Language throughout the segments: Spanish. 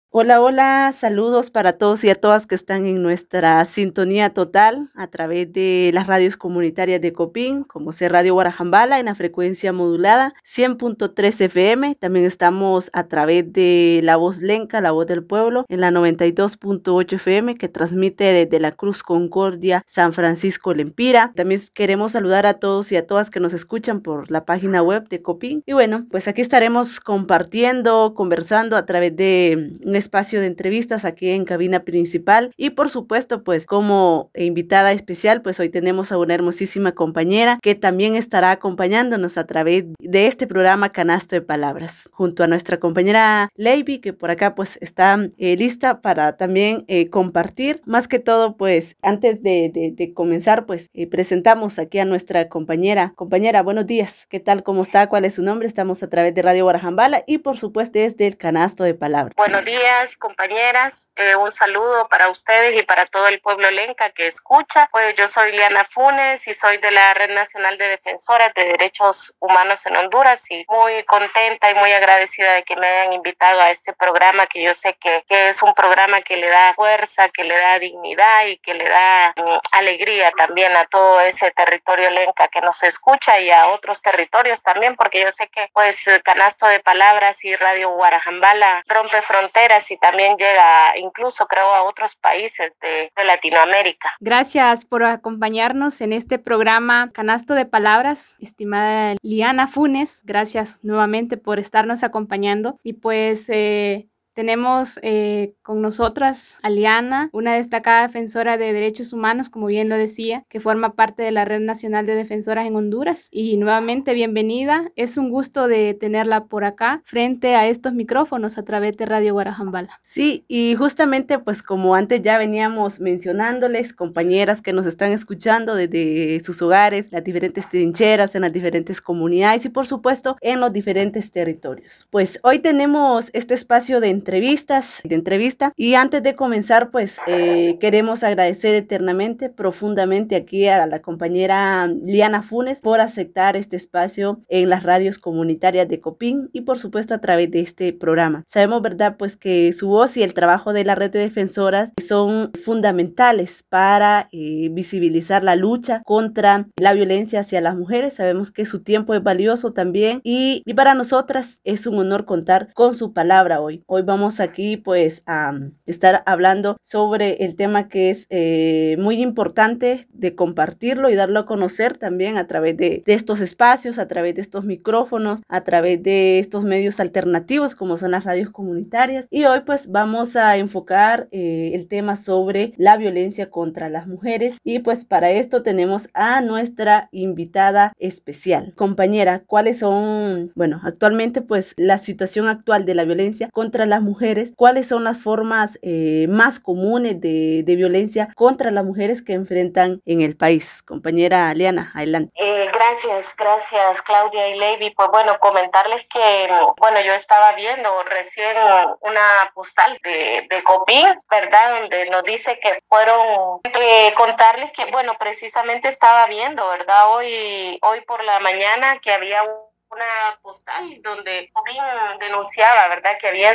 Hola, hola, saludos para todos y a todas que están en nuestra sintonía total a través de las radios comunitarias de Copín, como sea Radio Guarajambala en la frecuencia modulada 100.3 FM. También estamos a través de La Voz Lenca, La Voz del Pueblo, en la 92.8 FM que transmite desde la Cruz Concordia, San Francisco Lempira. También queremos saludar a todos y a todas que nos escuchan por la página web de Copín. Y bueno, pues aquí estaremos compartiendo, conversando a través de un espacio de entrevistas aquí en cabina principal y por supuesto pues como invitada especial pues hoy tenemos a una hermosísima compañera que también estará acompañándonos a través de este programa Canasto de Palabras junto a nuestra compañera Leiby que por acá pues está lista para también compartir. Más que todo pues antes de comenzar pues presentamos aquí a nuestra compañera, buenos días, ¿qué tal? ¿Cómo está? ¿Cuál es su nombre? Estamos a través de Radio Guarajambala y por supuesto desde el Canasto de Palabras. Buenos días compañeras, un saludo para ustedes y para todo el pueblo lenca que escucha. Pues yo soy Liana Funes y soy de la Red Nacional de Defensoras de Derechos Humanos en Honduras y muy contenta y muy agradecida de que me hayan invitado a este programa que yo sé que es un programa que le da fuerza, que le da dignidad y que le da alegría también a todo ese territorio lenca que nos escucha y a otros territorios también, porque yo sé que pues Canasto de Palabras y Radio Guarajambala rompe fronteras y también llega incluso creo a otros países de Latinoamérica. Gracias por acompañarnos en este programa Canasto de Palabras, estimada Liana Funes, gracias nuevamente por estarnos acompañando y pues tenemos con nosotras a Liana, una destacada defensora de derechos humanos, como bien lo decía, que forma parte de la Red Nacional de Defensoras en Honduras. Y nuevamente bienvenida. Es un gusto de tenerla por acá, frente a estos micrófonos a través de Radio Guarajambala. Sí, y justamente pues como antes ya veníamos mencionándoles, compañeras que nos están escuchando desde sus hogares, las diferentes trincheras, en las diferentes comunidades y por supuesto en los diferentes territorios. Pues hoy tenemos este espacio de entrevista y antes de comenzar pues queremos agradecer eternamente, profundamente aquí a la compañera Liana Funes por aceptar este espacio en las radios comunitarias de Copín y por supuesto a través de este programa. Sabemos, verdad, pues que su voz y el trabajo de la red de defensoras son fundamentales para visibilizar la lucha contra la violencia hacia las mujeres. Sabemos que su tiempo es valioso también y para nosotras es un honor contar con su palabra hoy. Hoy vamos aquí pues a estar hablando sobre el tema que es muy importante de compartirlo y darlo a conocer también a través de estos espacios, a través de estos micrófonos, a través de estos medios alternativos como son las radios comunitarias. Y hoy pues vamos a enfocar el tema sobre la violencia contra las mujeres y pues para esto tenemos a nuestra invitada especial. Compañera, ¿cuáles son, bueno, actualmente pues la situación actual de la violencia contra las mujeres? ¿Cuáles son las formas más comunes de violencia contra las mujeres que enfrentan en el país? Compañera Liana, adelante. Gracias Claudia y Leiby. Pues bueno, comentarles que bueno, yo estaba viendo recién una postal de Copín, ¿verdad? Donde nos dice que fueron, contarles que bueno, precisamente estaba viendo, ¿verdad? Hoy por la mañana que había una postal donde Copín denunciaba, ¿verdad?, que habían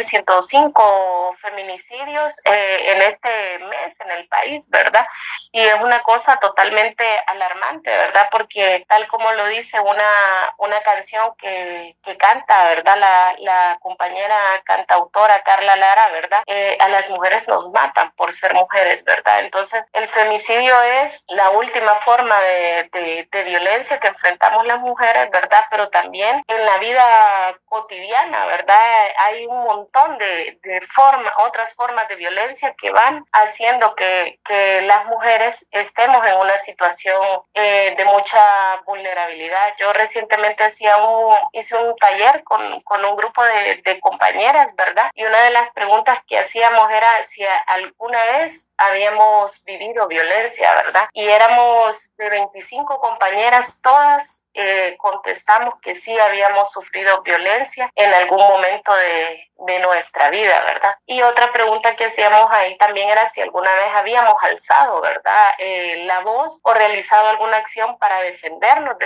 105 feminicidios en este mes en el país, ¿verdad? Y es una cosa totalmente alarmante, ¿verdad? Porque tal como lo dice una canción que canta, ¿verdad?, la compañera cantautora Carla Lara, ¿verdad? A las mujeres nos matan por ser mujeres, ¿verdad? Entonces, el femicidio es la última forma de violencia que enfrentamos las mujeres, ¿verdad? Pero también en la vida cotidiana, ¿verdad? Hay un montón de otras formas de violencia que van haciendo que las mujeres estemos en una situación de mucha vulnerabilidad. Yo recientemente hice un taller con un grupo de compañeras, ¿verdad? Y una de las preguntas que hacíamos era si alguna vez habíamos vivido violencia, ¿verdad? Y éramos de 25 compañeras, todas contestamos que sí habíamos sufrido violencia en algún momento de nuestra vida, ¿verdad? Y otra pregunta que hacíamos ahí también era si alguna vez habíamos alzado, ¿verdad? La voz o realizado alguna acción para defendernos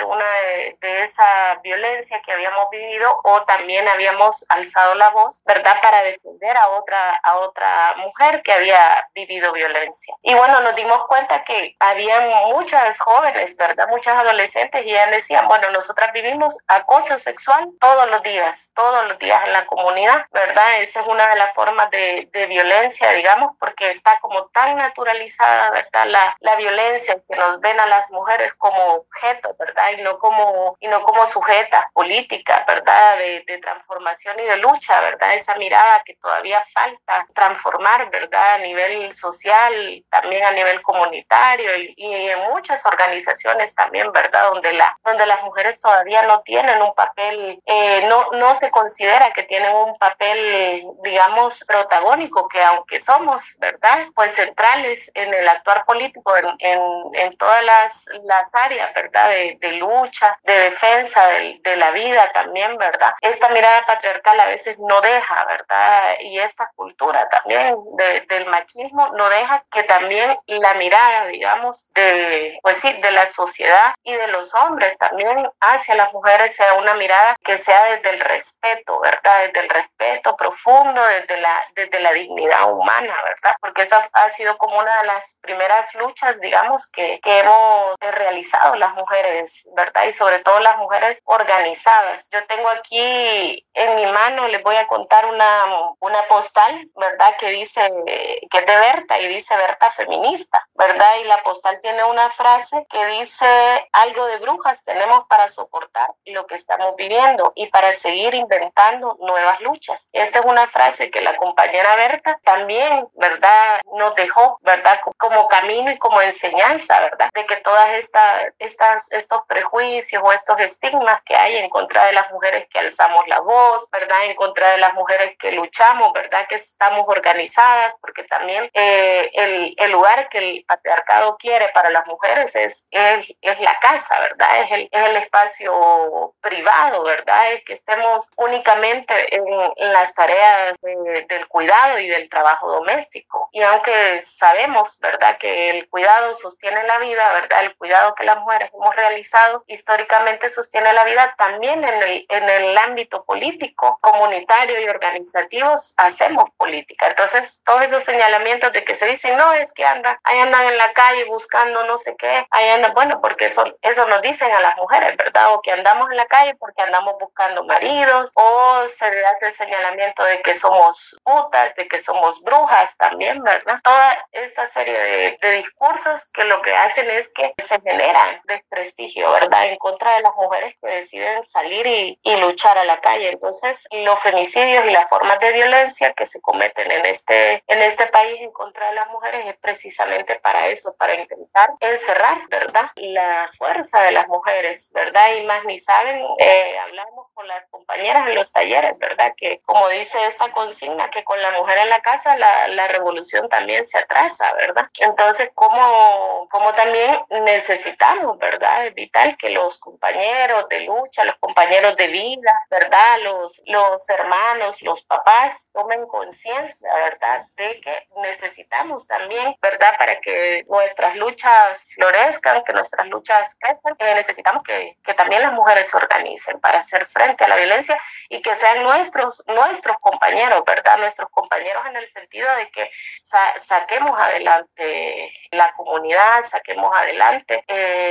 de esa violencia que habíamos vivido, o también habíamos alzado la voz, ¿verdad? Para defender a otra mujer que había vivido violencia. Y bueno, nos dimos cuenta que había muchas jóvenes, ¿verdad? Muchas adolescentes, y ellas decían, bueno, nosotras vivimos acoso sexual todos los días en la comunidad, ¿verdad? Esa es una de las formas de violencia, digamos, porque está como tan naturalizada, ¿verdad? La violencia, que nos ven a las mujeres como objeto, ¿verdad? Y no como sujetas políticas, ¿verdad? De transformación y de lucha, ¿verdad? Esa mirada que todavía falta transformar, ¿verdad? A nivel social, también a nivel comunitario y en muchas organizaciones también, ¿verdad? Donde las mujeres todavía no tienen un papel, no se considera que tienen un papel, digamos, protagónico, que aunque somos, ¿verdad? Pues centrales en el actuar político, en todas las áreas, ¿verdad? De lucha, de defensa de la vida también, ¿verdad? Esta mirada patriarcal a veces no deja, ¿verdad? Y esta cultura también del machismo no deja que también la mirada, digamos, de la sociedad y de los hombres también hacia las mujeres sea una mirada que sea desde el respeto, ¿verdad? Desde el respeto profundo, desde la dignidad humana, ¿verdad? Porque esa ha sido como una de las primeras luchas, digamos, que hemos realizado las mujeres, ¿verdad? Y sobre todo las mujeres organizadas. Yo tengo aquí en mi mano, les voy a contar una postal, ¿verdad? Que dice, que es de Berta, y dice Berta feminista, ¿verdad? Y la postal tiene una frase que dice: algo de brujas tenemos para soportar lo que estamos viviendo y para seguir inventando nuevas luchas. Esta es una frase que la compañera Berta también, ¿verdad? Nos dejó, ¿verdad? Como camino y como enseñanza, ¿verdad? De que todas estos prejuicios o estos estigmas que hay en contra de las mujeres que alzamos la voz, ¿verdad? En contra de las mujeres que luchamos, ¿verdad? Que estamos organizadas, porque también el lugar que el patriarcado quiere para las mujeres es la casa, ¿verdad? Es el espacio privado, ¿verdad? Es que estemos únicamente en las tareas del cuidado y del trabajo doméstico. Y aunque sabemos, ¿verdad?, que el cuidado sostiene la vida, ¿verdad?, el cuidado que las mujeres hemos realizado históricamente sostiene la vida, también en el ámbito político, comunitario y organizativo hacemos política. Entonces, todos esos señalamientos de que se dicen, no, es que andan en la calle buscando no sé qué, ahí andan, bueno, porque eso nos dicen a las mujeres, ¿verdad? O que andamos en la calle porque andamos buscando maridos, o se le hace el señalamiento de que somos putas, de que somos brujas también, ¿verdad? Toda esta serie de discursos que lo que hacen es que se generan desprestigio, ¿verdad?, en contra de las mujeres que deciden salir y luchar a la calle. Entonces, los femicidios y las formas de violencia que se cometen en este país en contra de las mujeres es precisamente para eso, para intentar encerrar, ¿verdad?, la fuerza de las mujeres, ¿verdad? Y más ni saben, hablamos con las compañeras en los talleres, ¿verdad?, que como dice esta consigna, que con la mujer en la casa la revolución también se atrasa, ¿verdad? Entonces, como también necesitamos, ¿verdad? Es vital que los compañeros de lucha, los compañeros de vida, ¿verdad?, los hermanos, los papás tomen conciencia, ¿verdad?, de que necesitamos también, ¿verdad?, para que nuestras luchas florezcan, que nuestras luchas crezcan, necesitamos que también las mujeres se organicen para hacer frente a la violencia y que sean nuestros compañeros, ¿verdad?, nuestros compañeros en el sentido de que saquemos adelante la comunidad, saquemos adelante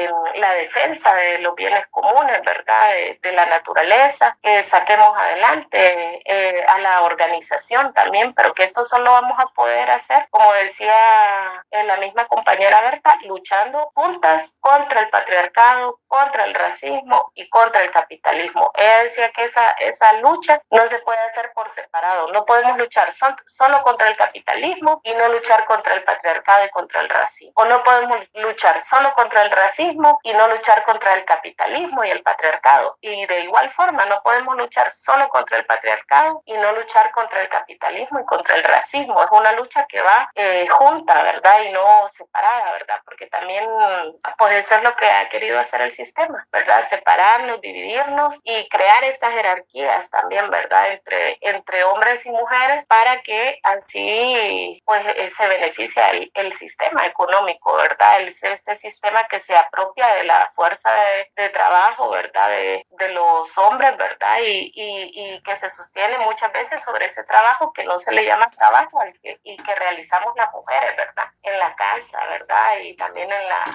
la defensa de los bienes comunes, ¿verdad?, de la naturaleza, saquemos adelante a la organización también, pero que esto solo vamos a poder hacer, como decía la misma compañera Berta, luchando juntas contra el patriarcado, contra el racismo y contra el capitalismo. Ella decía que esa lucha no se puede hacer por separado, no podemos luchar solo contra el capitalismo y no luchar contra el patriarcado y contra el racismo, o no podemos luchar solo contra el racismo y no luchar contra el capitalismo y el patriarcado, y de igual forma no podemos luchar solo contra el patriarcado y no luchar contra el capitalismo y contra el racismo. Es una lucha que va junta, ¿verdad?, y no separada, ¿verdad?, porque también pues eso es lo que ha querido hacer el sistema, ¿verdad?, separarnos, dividirnos y crear estas jerarquías también, ¿verdad?, entre hombres y mujeres para que así pues se beneficia el sistema económico, ¿verdad? Este sistema que se apropia de la fuerza de trabajo, ¿verdad? De los hombres, ¿verdad? Y que se sostiene muchas veces sobre ese trabajo que no se le llama trabajo y que realizamos las mujeres, ¿verdad? En la casa, ¿verdad? Y también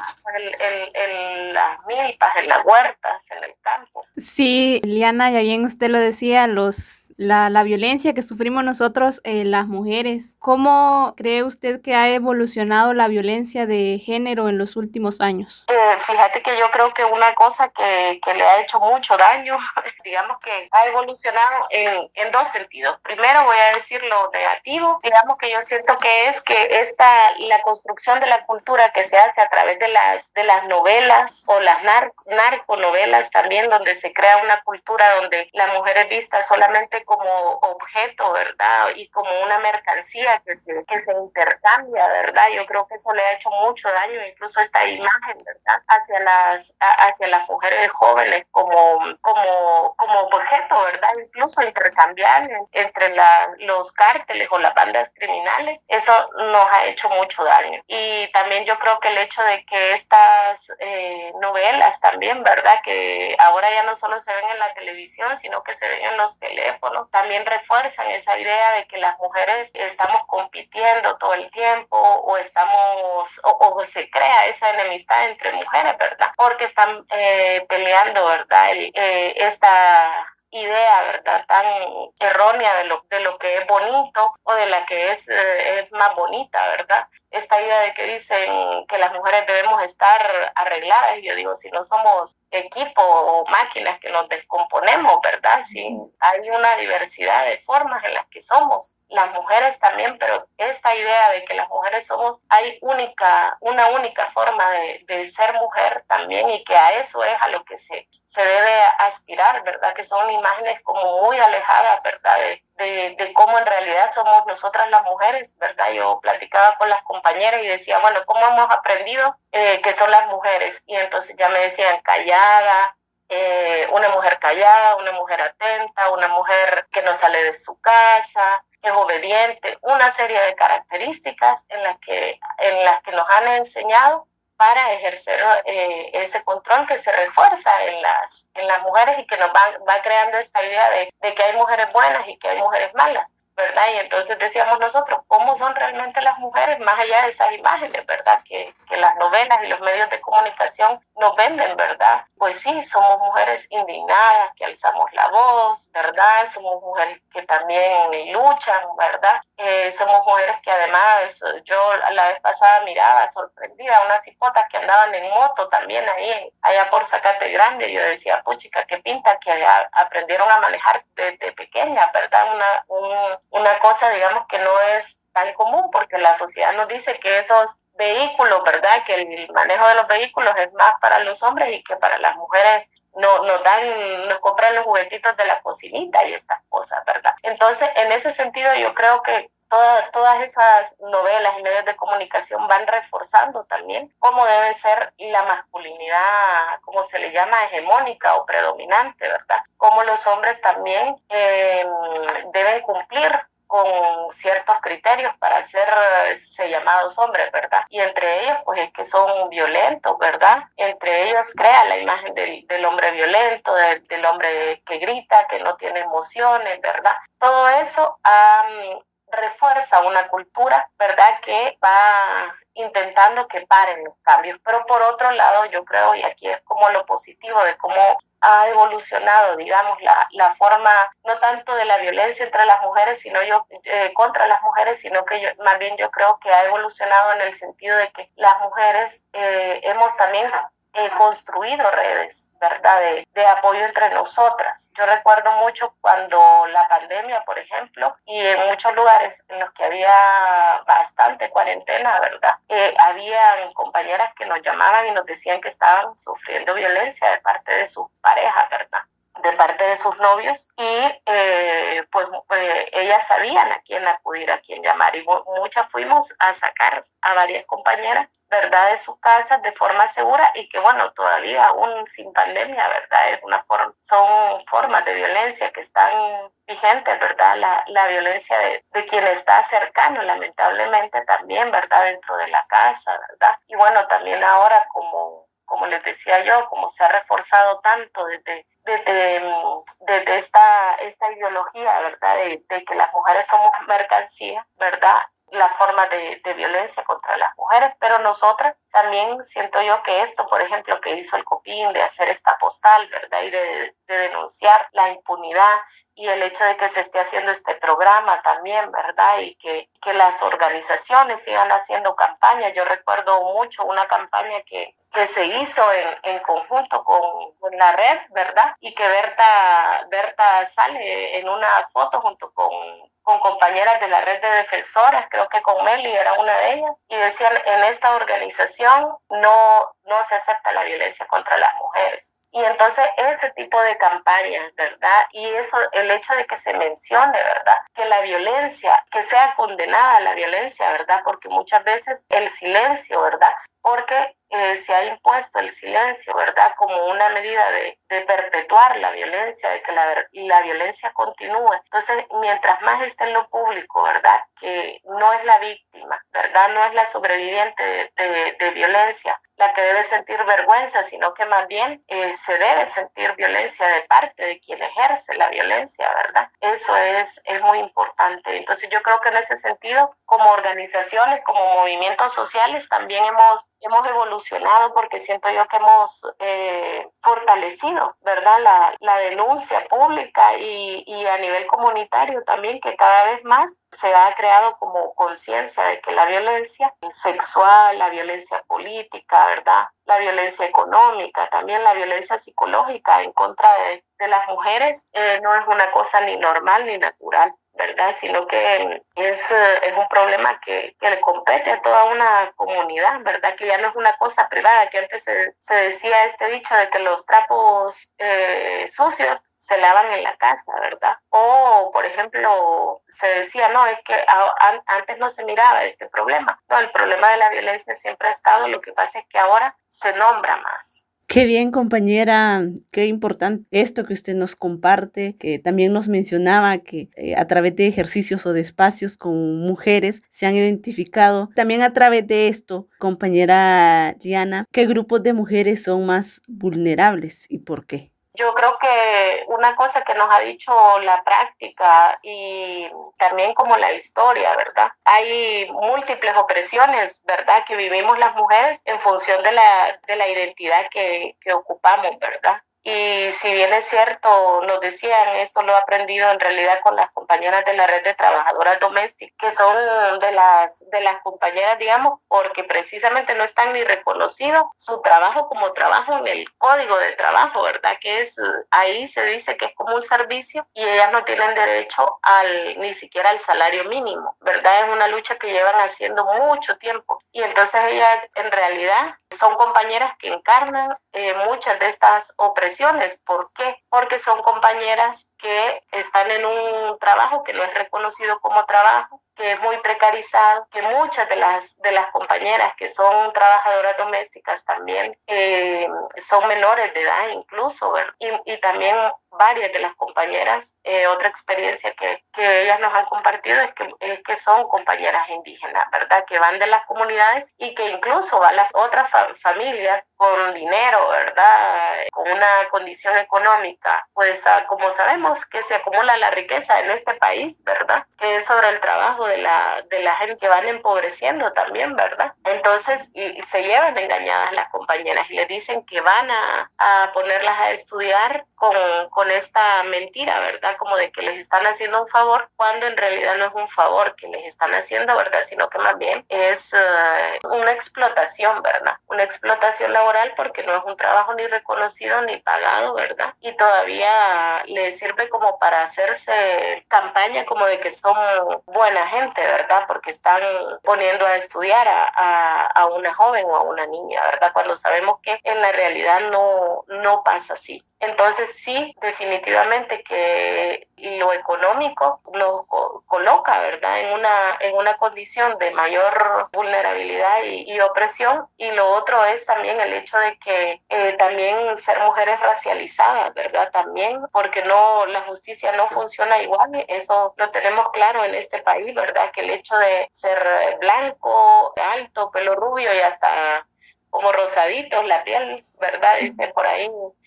en las milpas, en las huertas, en el campo. Sí, Liana, ya bien usted lo decía, la violencia que sufrimos nosotros, las mujeres. ¿Cómo cree usted que ha evolucionado la violencia de género en los últimos años? Fíjate que yo creo que una cosa que le ha hecho mucho daño, digamos que ha evolucionado en dos sentidos. Primero voy a decir lo negativo, digamos que yo siento que es que la construcción de la cultura que se hace a través de las novelas o las narconovelas también, donde se crea una cultura donde la mujer es vista solamente como objeto, ¿verdad? Y como una mercancía que se intercambia, ¿verdad? Yo creo que eso le ha hecho mucho daño, incluso esta imagen, ¿verdad? Hacia las mujeres jóvenes como objeto, ¿verdad? Incluso intercambiar entre los cárteles o las bandas criminales, eso nos ha hecho mucho daño. Y también yo creo que el hecho de que estas novelas también, ¿verdad? Que ahora ya no solo se ven en la televisión, sino que se ven en los teléfonos, también refuerzan esa idea de que las mujeres estamos compitiendo todo el tiempo o se crea esa enemistad entre mujeres, ¿verdad? Porque están peleando, ¿verdad? Esta idea, ¿verdad?, tan errónea de lo que es bonito o de la que es más bonita, ¿verdad? Esta idea de que dicen que las mujeres debemos estar arregladas, y yo digo, si no somos equipo o máquinas que nos descomponemos, ¿verdad? Si hay una diversidad de formas en las que somos las mujeres también, pero esta idea de que las mujeres hay una única forma de ser mujer también, y que a eso es a lo que se debe aspirar, ¿verdad? Que son imágenes como muy alejadas, ¿verdad? De cómo en realidad somos nosotras las mujeres, ¿verdad? Yo platicaba con las compañeras y decía, bueno, ¿cómo hemos aprendido que son las mujeres? Y entonces ya me decían callada, una mujer callada, una mujer atenta, una mujer que no sale de su casa, que es obediente, una serie de características en las que nos han enseñado para ejercer ese control que se refuerza en las mujeres, y que nos va creando esta idea de que hay mujeres buenas y que hay mujeres malas, ¿verdad? Y entonces decíamos nosotros, ¿cómo son realmente las mujeres más allá de esas imágenes, ¿verdad? Que las novelas y los medios de comunicación nos venden, ¿verdad? Pues sí, somos mujeres indignadas, que alzamos la voz, ¿verdad? Somos mujeres que también luchan, ¿verdad? Somos mujeres que además, yo la vez pasada miraba sorprendida a unas hipotas que andaban en moto también allá por Zacate Grande. Yo decía, puchica, qué pinta que aprendieron a manejar desde pequeña, ¿verdad? Una cosa, digamos, que no es tan común, porque la sociedad nos dice que esos vehículos, ¿verdad? Que el manejo de los vehículos es más para los hombres, y que para las mujeres nos compran los juguetitos de la cocinita y estas cosas, ¿verdad? Entonces, en ese sentido, yo creo que todas esas novelas y medios de comunicación van reforzando también cómo debe ser la masculinidad, como se le llama, hegemónica o predominante, ¿verdad? Cómo los hombres también deben cumplir con ciertos criterios para ser llamados hombres, ¿verdad? Y entre ellos, pues, es que son violentos, ¿verdad? Entre ellos crea la imagen del hombre violento, del hombre que grita, que no tiene emociones, ¿verdad? Todo eso refuerza una cultura, ¿verdad?, que va intentando que paren los cambios. Pero por otro lado, yo creo, y aquí es como lo positivo de cómo ha evolucionado, digamos, la forma, no tanto de la violencia entre las mujeres, sino contra las mujeres, sino que más bien yo creo que ha evolucionado en el sentido de que las mujeres hemos también construido redes, ¿verdad?, de apoyo entre nosotras. Yo recuerdo mucho cuando la pandemia, por ejemplo, y en muchos lugares en los que había bastante cuarentena, ¿verdad?, habían compañeras que nos llamaban y nos decían que estaban sufriendo violencia de parte de sus parejas, ¿verdad? de parte de sus novios y ellas sabían a quién acudir, a quién llamar y muchas fuimos a sacar a varias compañeras, ¿verdad?, de sus casas de forma segura y que bueno, todavía aún sin pandemia, ¿verdad?, son formas de violencia que están vigentes, ¿verdad?, la violencia de quien está cercano, lamentablemente también, ¿verdad?, dentro de la casa, ¿verdad? Y bueno, también ahora como les decía yo, como se ha reforzado tanto desde esta ideología, ¿verdad?, de que las mujeres somos mercancía, ¿verdad?, la forma de violencia contra las mujeres, pero nosotras también siento yo que esto, por ejemplo, que hizo el COPIN de hacer esta postal, ¿verdad?, y de denunciar la impunidad y el hecho de que se esté haciendo este programa también, ¿verdad?, y que las organizaciones sigan haciendo campañas. Yo recuerdo mucho una campaña que se hizo en conjunto con la red, ¿verdad?, y que Berta sale en una foto junto con compañeras de la red de defensoras, creo que con Meli era una de ellas, y decían, en esta organización no se acepta la violencia contra las mujeres. Y entonces ese tipo de campañas, ¿verdad? Y eso, el hecho de que se mencione, ¿verdad?, que la violencia, que sea condenada la violencia, ¿verdad?, porque muchas veces el silencio, ¿verdad?, porque se ha impuesto el silencio, ¿verdad?, como una medida de perpetuar la violencia, de que la violencia continúe. Entonces, mientras más esté en lo público, ¿verdad?, que no es la víctima, ¿verdad?, no es la sobreviviente de violencia la que debe sentir vergüenza, sino que más bien se debe sentir violencia de parte de quien ejerce la violencia, ¿verdad? Eso es muy importante. Entonces yo creo que en ese sentido, como organizaciones, como movimientos sociales, también hemos evolucionado porque siento yo que hemos fortalecido, ¿verdad?, la denuncia pública y a nivel comunitario también, que cada vez más se ha creado como conciencia de que la violencia sexual, la violencia política, ¿verdad?, la violencia económica, también la violencia psicológica en contra de las mujeres no es una cosa ni normal ni natural, ¿verdad?, sino que es un problema que le compete a toda una comunidad, ¿verdad?, que ya no es una cosa privada, que antes se decía este dicho de que los trapos sucios se lavan en la casa, ¿verdad? O, por ejemplo, se decía, no, es que antes no se miraba este problema. No, el problema de la violencia siempre ha estado, lo que pasa es que ahora se nombra más. Qué bien, compañera, qué importante esto que usted nos comparte, que también nos mencionaba que a través de ejercicios o de espacios con mujeres se han identificado. También a través de esto, compañera Liana, ¿qué grupos de mujeres son más vulnerables y por qué? Yo creo que una cosa que nos ha dicho la práctica y también como la historia, ¿verdad? Hay múltiples opresiones, ¿verdad?, que vivimos las mujeres en función de la identidad que ocupamos, ¿verdad? Y si bien es cierto, nos decían, esto lo he aprendido en realidad con las compañeras de la red de trabajadoras domésticas, que son de las compañeras, digamos, porque precisamente no están ni reconocido su trabajo como trabajo en el código de trabajo, ¿verdad? Que ahí se dice que es como un servicio y ellas no tienen derecho ni siquiera al salario mínimo, ¿verdad? Es una lucha que llevan haciendo mucho tiempo y entonces ellas en realidad son compañeras que encarnan muchas de estas opresiones. ¿Por qué? Porque son compañeras que están en un trabajo que no es reconocido como trabajo, que es muy precarizado, que muchas de las compañeras que son trabajadoras domésticas también son menores de edad incluso, ¿verdad? Y también varias de las compañeras, otra experiencia que ellas nos han compartido es que son compañeras indígenas, ¿verdad? Que van de las comunidades y que incluso van las otras familias con dinero, ¿verdad? Con una condición económica, pues como sabemos que se acumula la riqueza en este país, ¿verdad? Que es sobre el trabajo de la gente que van empobreciendo también, ¿verdad? Entonces, y se llevan engañadas las compañeras y les dicen que van a ponerlas a estudiar con esta mentira, ¿verdad? Como de que les están haciendo un favor, cuando en realidad no es un favor que les están haciendo, ¿verdad? Sino que más bien es una explotación, ¿verdad? una explotación laboral porque no es un trabajo ni reconocido ni pagado, ¿verdad? Y todavía les sirve como para hacerse campaña como de que son buena gente, ¿verdad? Porque están poniendo a estudiar a una joven o a una niña, ¿verdad? Cuando sabemos que en la realidad no pasa así. Entonces sí, definitivamente que lo económico lo coloca, ¿verdad? En una condición de mayor vulnerabilidad y opresión, y lo otro es también el hecho de que también ser mujeres racializadas, ¿verdad? También porque la justicia no funciona igual, eso lo tenemos claro en este país, ¿verdad? Que el hecho de ser blanco, alto, pelo rubio y hasta como rosaditos la piel, ¿verdad? Dice por ahí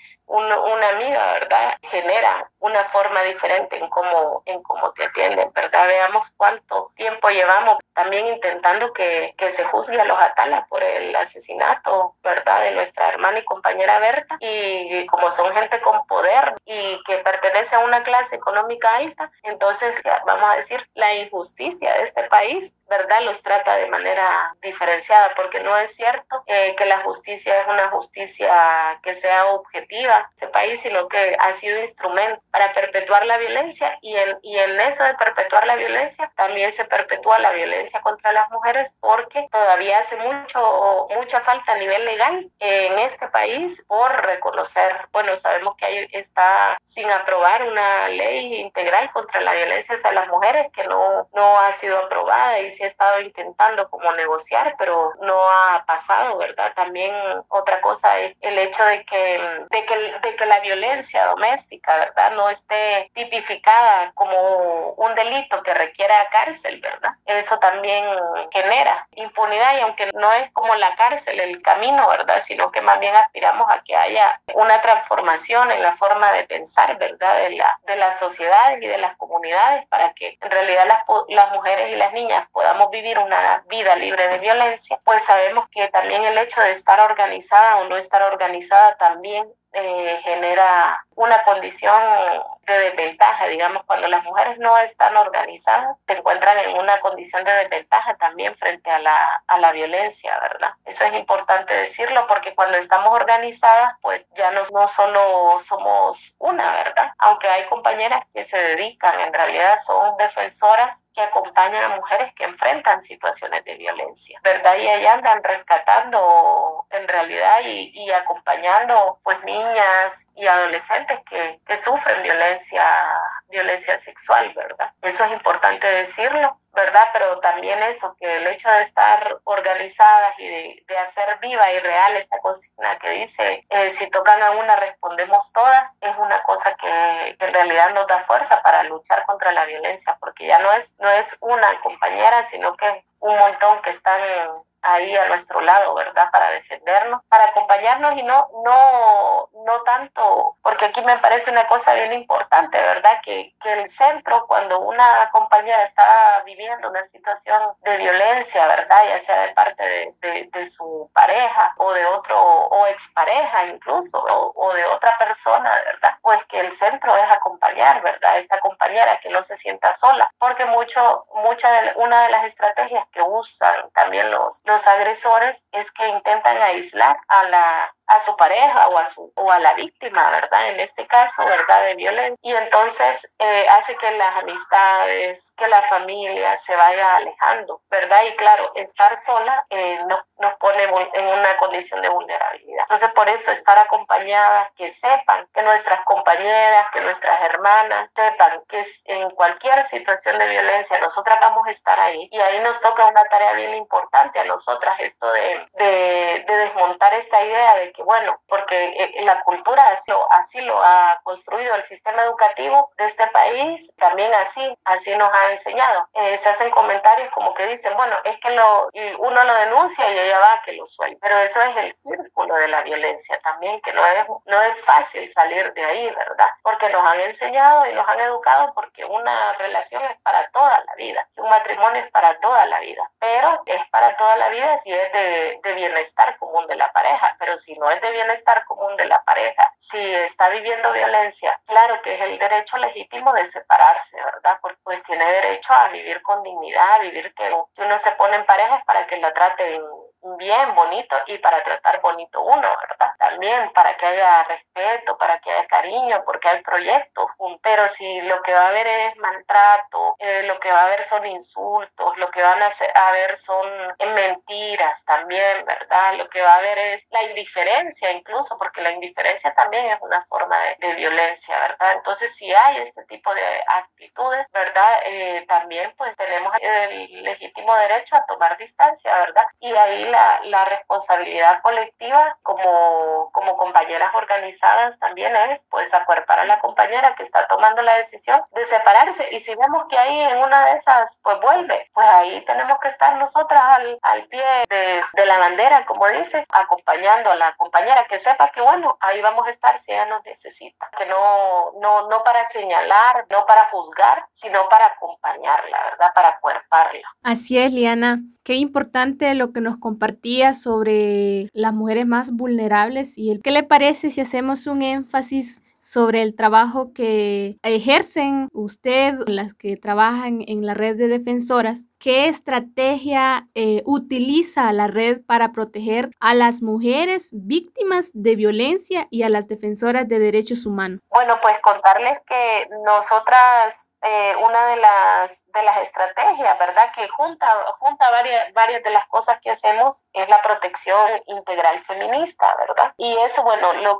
una amiga, ¿verdad? Genera una forma diferente en cómo te atienden, ¿verdad? Veamos cuánto tiempo llevamos también intentando que se juzgue a los Atala por el asesinato, ¿verdad? De nuestra hermana y compañera Berta, y como son gente con poder y que pertenece a una clase económica alta, entonces vamos a decir la injusticia de este país, ¿verdad? Los trata de manera diferenciada, porque no es cierto que la justicia es una justicia que sea objetiva este país, sino que ha sido instrumento para perpetuar la violencia, y en eso de perpetuar la violencia también se perpetúa la violencia contra las mujeres, porque todavía hace mucha falta a nivel legal en este país por reconocer. Bueno, sabemos que está sin aprobar una ley integral contra la violencia hacia las mujeres, que no ha sido aprobada, y se ha estado intentando como negociar, pero no ha pasado, ¿verdad? También otra cosa es el hecho de que la violencia doméstica, ¿verdad?, no esté tipificada como un delito que requiera cárcel, ¿verdad? Eso también genera impunidad, y aunque no es como la cárcel el camino, ¿verdad?, sino que más bien aspiramos a que haya una transformación en la forma de pensar, ¿verdad?, de las sociedades y de las comunidades, para que en realidad las mujeres y las niñas podamos vivir una vida libre de violencia. Pues sabemos que también el hecho de estar organizada o no estar organizada también genera una condición de desventaja. Digamos, cuando las mujeres no están organizadas, se encuentran en una condición de desventaja también frente a la violencia, ¿verdad? Eso es importante decirlo, porque cuando estamos organizadas, pues ya no solo somos una, ¿verdad? Aunque hay compañeras que se dedican, en realidad son defensoras que acompañan a mujeres que enfrentan situaciones de violencia, ¿verdad? Y ahí andan rescatando en realidad y acompañando pues niñas y adolescentes que sufren violencia sexual, ¿verdad? Eso es importante decirlo, ¿verdad? Pero también eso, que el hecho de estar organizadas y de hacer viva y real esta consigna que dice, si tocan a una, respondemos todas, es una cosa que en realidad nos da fuerza para luchar contra la violencia, porque ya no es una compañera, sino que un montón que están ahí a nuestro lado, ¿verdad? Para defendernos, para acompañarnos, y no tanto, porque aquí me parece una cosa bien importante, ¿verdad? Que el centro, cuando una compañera está viviendo una situación de violencia, ¿verdad? Ya sea de parte de su pareja o de otro, o expareja incluso, o de otra persona, ¿verdad? Pues que el centro es acompañar, ¿verdad? Esta compañera que no se sienta sola, porque una de las estrategias que usan también los agresores es que intentan aislar a su pareja o a la víctima, ¿verdad? En este caso, ¿verdad?, de violencia. Y entonces hace que las amistades, que la familia se vaya alejando, ¿verdad? Y claro, estar sola nos pone en una condición de vulnerabilidad. Entonces, por eso estar acompañadas, que sepan que nuestras compañeras, que nuestras hermanas sepan que en cualquier situación de violencia nosotras vamos a estar ahí. Y ahí nos toca una tarea bien importante a nosotras, esto de desmontar esta idea de que, bueno, porque la cultura así lo ha construido el sistema educativo de este país, también así nos ha enseñado. Se hacen comentarios como que dicen, bueno, es que uno lo denuncia y ella va a que lo suelte. Pero eso es el círculo de la violencia también, que no es fácil salir de ahí, ¿verdad? Porque nos han enseñado y nos han educado porque una relación es para toda la vida, un matrimonio es para toda la vida, pero es para toda la vida si es de bienestar común de la pareja. Pero si no es de bienestar común de la pareja, si está viviendo violencia, claro que es el derecho legítimo de separarse, ¿verdad? Porque pues tiene derecho a vivir con dignidad, a vivir que si uno se pone en pareja es para que la traten bien bonito y para tratar bonito uno, ¿verdad? También para que haya respeto, para que haya cariño, porque hay proyectos, pero si lo que va a haber es maltrato, lo que va a haber son insultos, lo que van a haber son mentiras también, ¿verdad? Lo que va a haber es la indiferencia incluso, porque la indiferencia también es una forma de violencia, ¿verdad? Entonces, si hay este tipo de actitudes, ¿verdad? También pues tenemos el legítimo derecho a tomar distancia, ¿verdad? Y ahí la responsabilidad colectiva como compañeras organizadas también es pues acuerpar a la compañera que está tomando la decisión de separarse, y si vemos que ahí en una de esas pues vuelve, pues ahí tenemos que estar nosotras al pie de la bandera, como dice, acompañando a la compañera, que sepa que bueno, ahí vamos a estar si ella nos necesita, que no para señalar, no para juzgar, sino para acompañarla, ¿verdad? Para acuerparla. Así es, Liana. Qué importante lo que nos compartía sobre las mujeres más vulnerables. ¿Y qué le parece si hacemos un énfasis sobre el trabajo que ejercen usted, las que trabajan en la red de defensoras? ¿Qué estrategia utiliza la red para proteger a las mujeres víctimas de violencia y a las defensoras de derechos humanos? Bueno, pues contarles que nosotras, una de las estrategias, ¿verdad? Que junta varias de las cosas que hacemos es la protección integral feminista, ¿verdad? Y eso, bueno, lo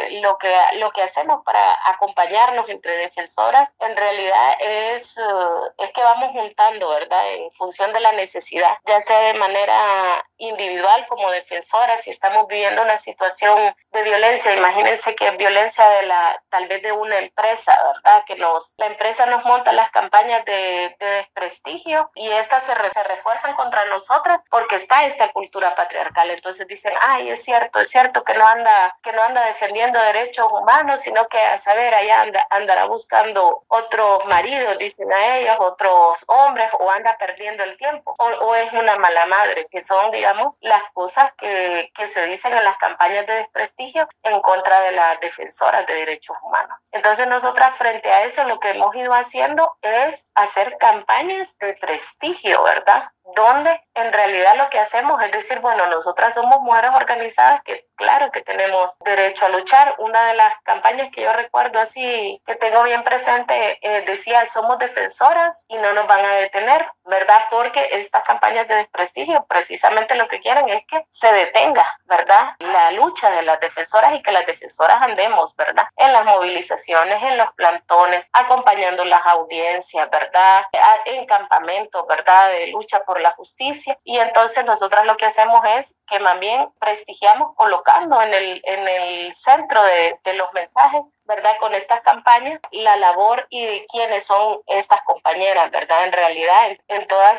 que hacemos para acompañarnos entre defensoras, en realidad es que vamos juntando, ¿verdad? En función de la necesidad, ya sea de manera individual como defensora, si estamos viviendo una situación de violencia, imagínense que violencia tal vez de una empresa, ¿verdad? Que la empresa nos monta las campañas de desprestigio y estas se refuerzan contra nosotras porque está esta cultura patriarcal. Entonces dicen, ay, es cierto que no anda defendiendo derechos humanos, sino que a saber, allá andará buscando otros maridos, dicen a ellos, otros hombres, o anda perdiendo el tiempo, o es una mala madre, que son, digamos, las cosas que se dicen en las campañas de desprestigio en contra de las defensoras de derechos humanos. Entonces nosotras frente a eso lo que hemos ido haciendo es hacer campañas de prestigio, ¿verdad? Donde en realidad lo que hacemos es decir, bueno, nosotras somos mujeres organizadas que claro que tenemos derecho a luchar. Una de las campañas que yo recuerdo así, que tengo bien presente, decía, somos defensoras y no nos van a detener, ¿verdad? Porque estas campañas de desprestigio precisamente lo que quieren es que se detenga, ¿verdad? La lucha de las defensoras y que las defensoras andemos, ¿verdad? En las movilizaciones, en los plantones, acompañando las audiencias, ¿verdad? En campamentos, ¿verdad? De lucha por la justicia. Y entonces nosotras lo que hacemos es que más bien prestigiamos colocando en el centro de los mensajes, ¿verdad? Con estas campañas, la labor y de quiénes son estas compañeras, ¿verdad? En realidad, en toda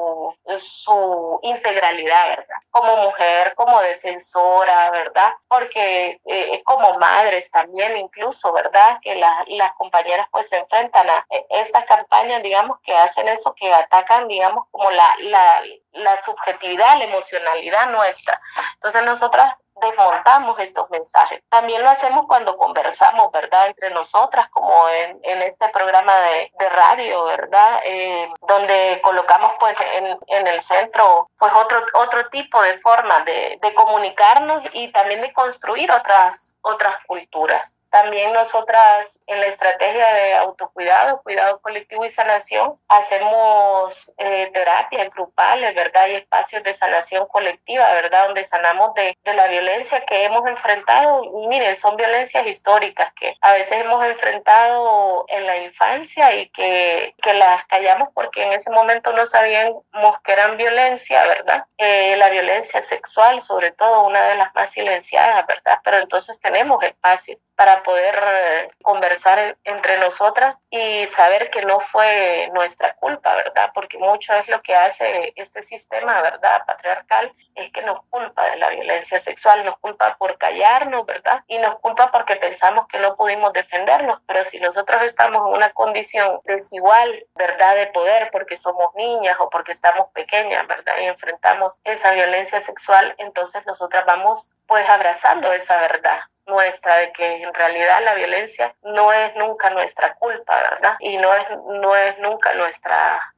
su integralidad, ¿verdad? Como mujer, como defensora, ¿verdad? Porque como madres también incluso, ¿verdad? Que las compañeras pues se enfrentan a estas campañas, digamos, que hacen eso, que atacan, digamos, como la subjetividad, la emocionalidad nuestra. Entonces nosotras desmontamos estos mensajes. También lo hacemos cuando conversamos, ¿verdad? Entre nosotras, como en este programa de radio, ¿verdad? Donde colocamos pues en el centro pues otro tipo de forma de comunicarnos y también de construir otras culturas. También nosotras en la estrategia de autocuidado, cuidado colectivo y sanación, hacemos terapias grupales, ¿verdad? Y espacios de sanación colectiva, ¿verdad? Donde sanamos de la violencia que hemos enfrentado. Y miren, son violencias históricas que a veces hemos enfrentado en la infancia y que las callamos porque en ese momento no sabíamos que eran violencia, ¿verdad? La violencia sexual, sobre todo, una de las más silenciadas, ¿verdad? Pero entonces tenemos espacio para poder conversar entre nosotras y saber que no fue nuestra culpa, ¿verdad? Porque mucho es lo que hace este sistema, ¿verdad? Patriarcal, es que nos culpa de la violencia sexual, nos culpa por callarnos, ¿verdad? Y nos culpa porque pensamos que no pudimos defendernos, pero si nosotros estamos en una condición desigual, ¿verdad? De poder, porque somos niñas o porque estamos pequeñas, ¿verdad? Y enfrentamos esa violencia sexual, entonces nosotras vamos pues abrazando esa verdad nuestra de que en realidad la violencia no es nunca nuestra culpa, ¿verdad? Y no es nunca nuestra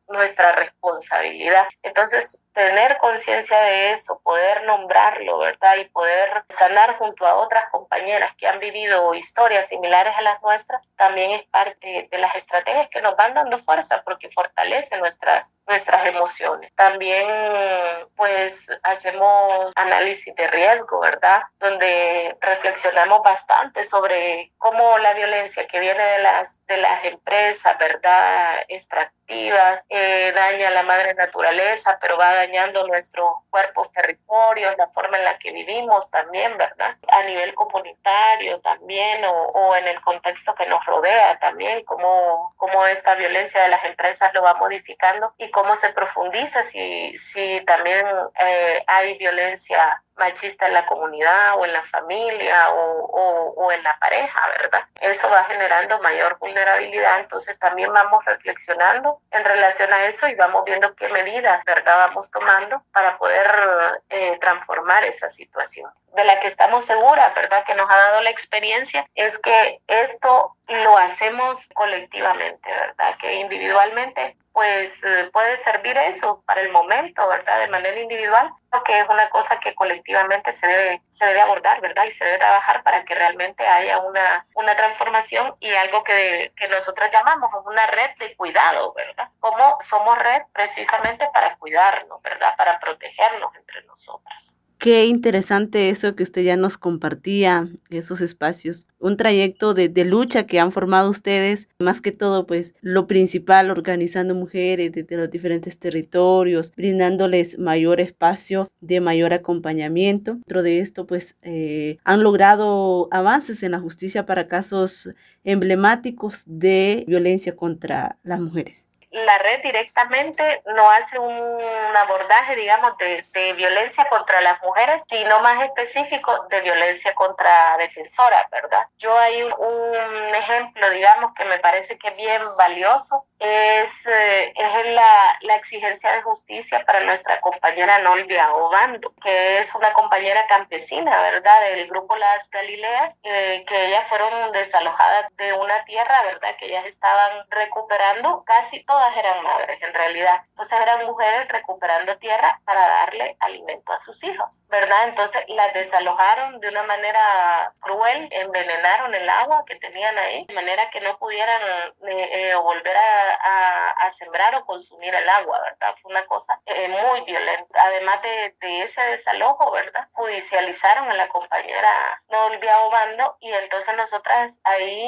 nuestra responsabilidad. Entonces, tener conciencia de eso, poder nombrarlo, ¿verdad? Y poder sanar junto a otras compañeras que han vivido historias similares a las nuestras, también es parte de las estrategias que nos van dando fuerza porque fortalece nuestras emociones. También, pues, hacemos análisis de riesgo, ¿verdad? Donde reflexionamos bastante sobre cómo la violencia que viene de las empresas, ¿verdad? Extractivas, daña a la madre naturaleza, pero va dañando nuestros cuerpos, territorios, la forma en la que vivimos también, ¿verdad? A nivel comunitario también o en el contexto que nos rodea también, cómo esta violencia de las empresas lo va modificando y cómo se profundiza si también hay violencia machista en la comunidad o en la familia o en la pareja, ¿verdad? Eso va generando mayor vulnerabilidad, entonces también vamos reflexionando en relación a eso y vamos viendo qué medidas, ¿verdad?, vamos tomando para poder transformar esa situación. De la que estamos seguras, ¿verdad?, que nos ha dado la experiencia, es que esto lo hacemos colectivamente, ¿verdad?, que individualmente pues puede servir eso para el momento, ¿verdad?, de manera individual, que es una cosa que colectivamente se debe abordar, ¿verdad?, y se debe trabajar para que realmente haya una transformación y algo que nosotros llamamos una red de cuidado, ¿verdad?, como somos red precisamente para cuidarnos, ¿verdad?, para protegernos entre nosotras. Qué interesante eso que usted ya nos compartía, esos espacios, un trayecto de lucha que han formado ustedes, más que todo pues lo principal, organizando mujeres desde los diferentes territorios, brindándoles mayor espacio de mayor acompañamiento. Dentro de esto pues han logrado avances en la justicia para casos emblemáticos de violencia contra las mujeres. La red directamente no hace un abordaje, digamos, de violencia contra las mujeres, sino más específico de violencia contra defensoras, ¿verdad? Yo hay un ejemplo, digamos, que me parece que es bien valioso, es la exigencia de justicia para nuestra compañera Nolvia Obando, que es una compañera campesina, ¿verdad?, del grupo Las Galileas, que ellas fueron desalojadas de una tierra, ¿verdad?, que ellas estaban recuperando, casi todas eran madres en realidad, entonces eran mujeres recuperando tierra para darle alimento a sus hijos, ¿verdad? Entonces las desalojaron de una manera cruel, envenenaron el agua que tenían ahí, de manera que no pudieran volver a sembrar o consumir el agua, ¿verdad? Fue una cosa muy violenta. Además de ese desalojo, ¿verdad?, judicializaron a la compañera Nolvia Obando y entonces nosotras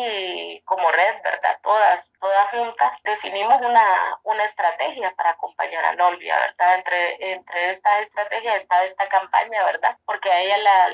ahí como red, ¿verdad?, todas juntas definimos una estrategia para acompañar a Nolvia, ¿verdad? Entre estas estrategias estaba esta campaña, ¿verdad?, porque a ella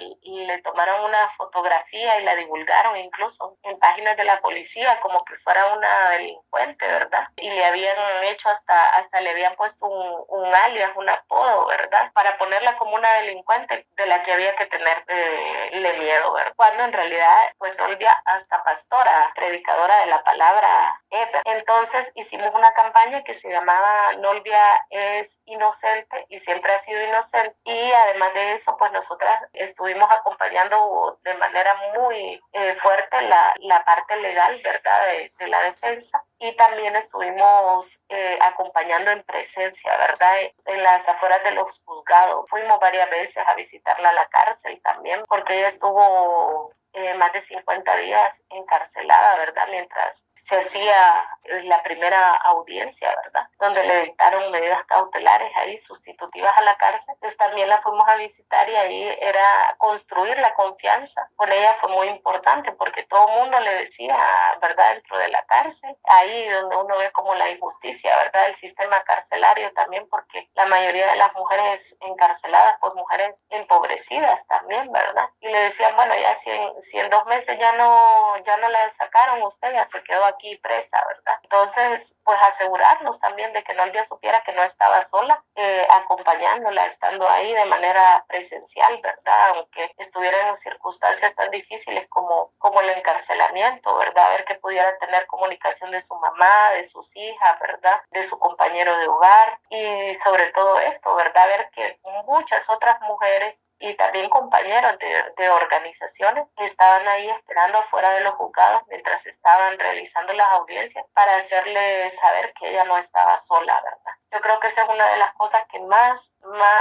le tomaron una fotografía y la divulgaron incluso en páginas de la policía como que fuera una delincuente, ¿verdad? Y le habían hecho hasta le habían puesto un alias, un apodo, ¿verdad?, para ponerla como una delincuente de la que había que tenerle miedo, ¿verdad? Cuando en realidad, pues Nolvia hasta pastora, predicadora de la palabra Eber. Entonces hicimos una campaña que se llamaba Nolvia es inocente y siempre ha sido inocente, y además de eso pues nosotras estuvimos acompañando de manera muy fuerte la parte legal, ¿verdad?, de la defensa, y también estuvimos acompañando en presencia, ¿verdad?, en las afueras de los juzgados. Fuimos varias veces a visitarla a la cárcel también, porque ella estuvo más de 50 días encarcelada, ¿verdad?, mientras se hacía la primera audiencia, ¿verdad?, donde le dictaron medidas cautelares ahí sustitutivas a la cárcel. Entonces también la fuimos a visitar y ahí era construir la confianza. Con ella fue muy importante porque todo el mundo le decía, ¿verdad?, dentro de la cárcel, ahí donde uno ve como la injusticia, ¿verdad?, del sistema carcelario también, porque la mayoría de las mujeres encarceladas, pues mujeres empobrecidas también, ¿verdad?, y le decían, bueno, ya si en 2 meses ya no la sacaron, usted ya se quedó aquí presa, ¿verdad? Entonces, pues asegurarnos también de que Nolvia supiera que no estaba sola, acompañándola, estando ahí de manera presencial, ¿verdad?, aunque estuvieran en circunstancias tan difíciles como el encarcelamiento, ¿verdad?, a ver que pudiera tener comunicación de su mamá, de sus hijas, ¿verdad?, de su compañero de hogar, y sobre todo esto, ¿verdad?, ver que muchas otras mujeres y también compañeros de organizaciones que estaban ahí esperando afuera de los juzgados mientras estaban realizando las audiencias para hacerle saber que ella no estaba sola, ¿verdad? Yo creo que esa es una de las cosas que más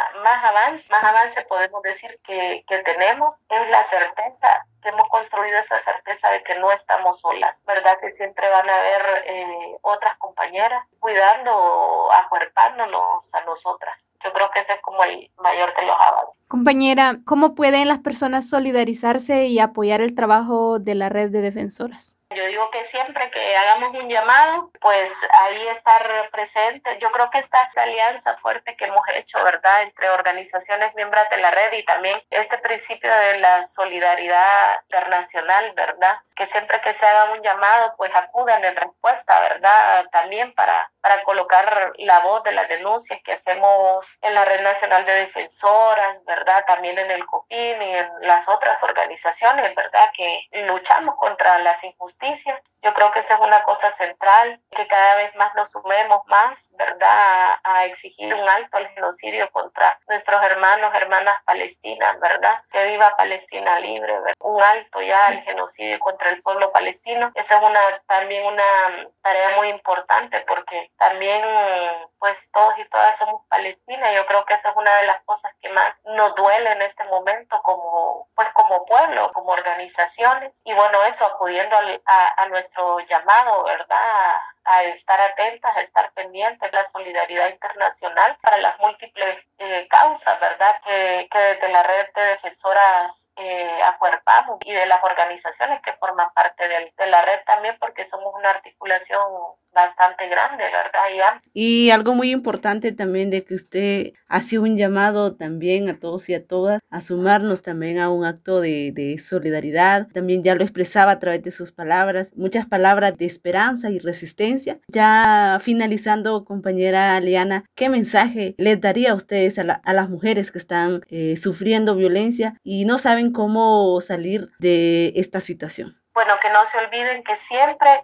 avance podemos decir que tenemos, es la certeza, que hemos construido esa certeza de que no estamos solas, ¿verdad? Que siempre van a haber otras compañeras cuidando, acuerpándonos a nosotras. Yo creo que ese es como el mayor de los avances. Compañera, ¿cómo pueden las personas solidarizarse y apoyar el trabajo de la red de defensoras? Yo digo que siempre que hagamos un llamado, pues ahí estar presente. Yo creo que esta alianza fuerte que hemos hecho, ¿verdad?, entre organizaciones miembros de la red y también este principio de la solidaridad internacional, ¿verdad?, que siempre que se haga un llamado, pues acudan en respuesta, ¿verdad?, también para colocar la voz de las denuncias que hacemos en la Red Nacional de Defensoras, ¿verdad?, también en el COPIN y en las otras organizaciones, ¿verdad?, que luchamos contra las injusticias. Yo creo que esa es una cosa central, que cada vez más nos sumemos más, ¿verdad?, a exigir un alto al genocidio contra nuestros hermanas palestinas, ¿verdad?, que viva Palestina libre, ¿verdad?, un alto ya al genocidio contra el pueblo palestino. Esa es también una tarea muy importante, porque también pues todos y todas somos palestinas. Yo creo que esa es una de las cosas que más nos duele en este momento como pueblo, como organizaciones, y bueno, eso acudiendo a nuestro llamado, ¿verdad?, a estar atentas, a estar pendientes de la solidaridad internacional para las múltiples causas, ¿verdad?, que desde la red de defensoras acuerpamos, y de las organizaciones que forman parte de la red también, porque somos una articulación bastante grande, ¿verdad? Y algo muy importante también de que usted hace un llamado también a todos y a todas a sumarnos también a un acto de solidaridad. También ya lo expresaba a través de sus palabras, muchas palabras de esperanza y resistencia. Ya finalizando, compañera Liana, ¿qué mensaje les daría a ustedes a las mujeres que están sufriendo violencia y no saben cómo salir de esta situación? Bueno, que no se olviden que siempre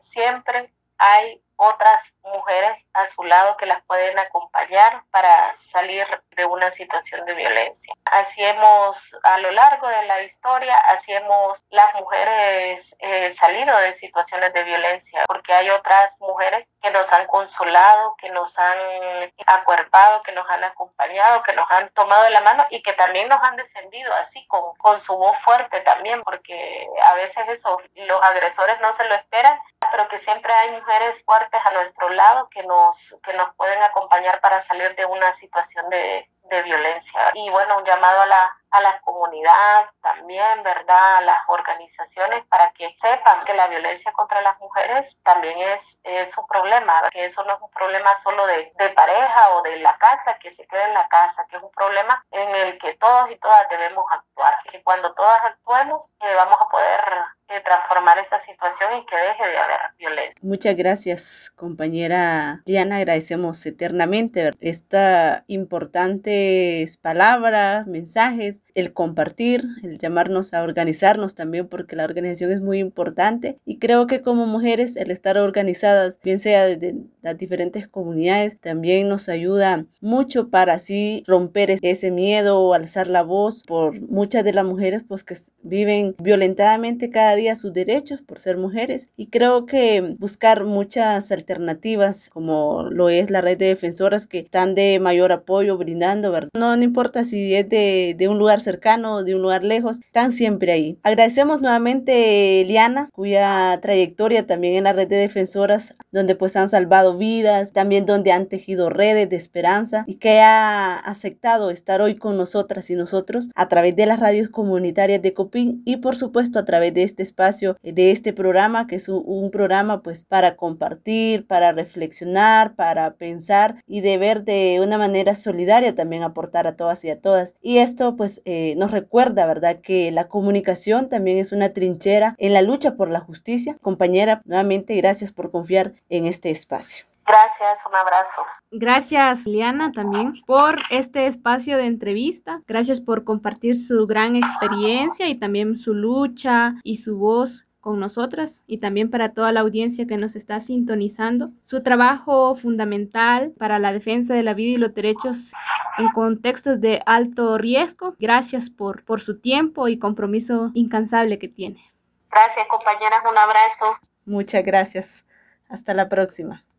hay otras mujeres a su lado que las pueden acompañar para salir de una situación de violencia. Así hemos, a lo largo de la historia, así hemos las mujeres salido de situaciones de violencia, porque hay otras mujeres que nos han consolado, que nos han acuerpado, que nos han acompañado, que nos han tomado de la mano y que también nos han defendido así con su voz fuerte también, porque a veces los agresores no se lo esperan, pero que siempre hay mujeres fuertes a nuestro lado que nos pueden acompañar para salir de una situación de violencia. Y bueno, un llamado a la comunidad también, ¿verdad?, a las organizaciones, para que sepan que la violencia contra las mujeres también es su problema, que eso no es un problema solo de pareja o de la casa, que se quede en la casa, que es un problema en el que todos y todas debemos actuar, que cuando todas actuemos vamos a poder transformar esa situación y que deje de haber violencia. Muchas gracias, compañera Liana, agradecemos eternamente estas importantes palabras, mensajes, el compartir, el llamarnos a organizarnos también, porque la organización es muy importante, y creo que como mujeres el estar organizadas, bien sea desde las diferentes comunidades, también nos ayuda mucho para así romper ese miedo o alzar la voz por muchas de las mujeres pues que viven violentadamente cada día sus derechos por ser mujeres, y creo que buscar muchas alternativas como lo es la red de defensoras que están de mayor apoyo brindando, ¿verdad? No importa si es de un lugar cercano o de un lugar lejos, están siempre ahí. Agradecemos nuevamente Liana, cuya trayectoria también en la red de defensoras, donde pues han salvado vidas, también donde han tejido redes de esperanza, y que ha aceptado estar hoy con nosotras y nosotros a través de las radios comunitarias de Copín, y por supuesto a través de este espacio, de este programa, que es un programa pues para compartir, para reflexionar, para pensar y de ver de una manera solidaria también aportar a todas y a todas. Y esto pues nos recuerda, ¿verdad?, que la comunicación también es una trinchera en la lucha por la justicia. Compañera, nuevamente gracias por confiar en este espacio. Gracias, un abrazo. Gracias, Liana, también por este espacio de entrevista. Gracias por compartir su gran experiencia y también su lucha y su voz con nosotras, y también para toda la audiencia que nos está sintonizando. Su trabajo fundamental para la defensa de la vida y los derechos en contextos de alto riesgo. Gracias por su tiempo y compromiso incansable que tiene. Gracias, compañeras. Un abrazo. Muchas gracias. Hasta la próxima.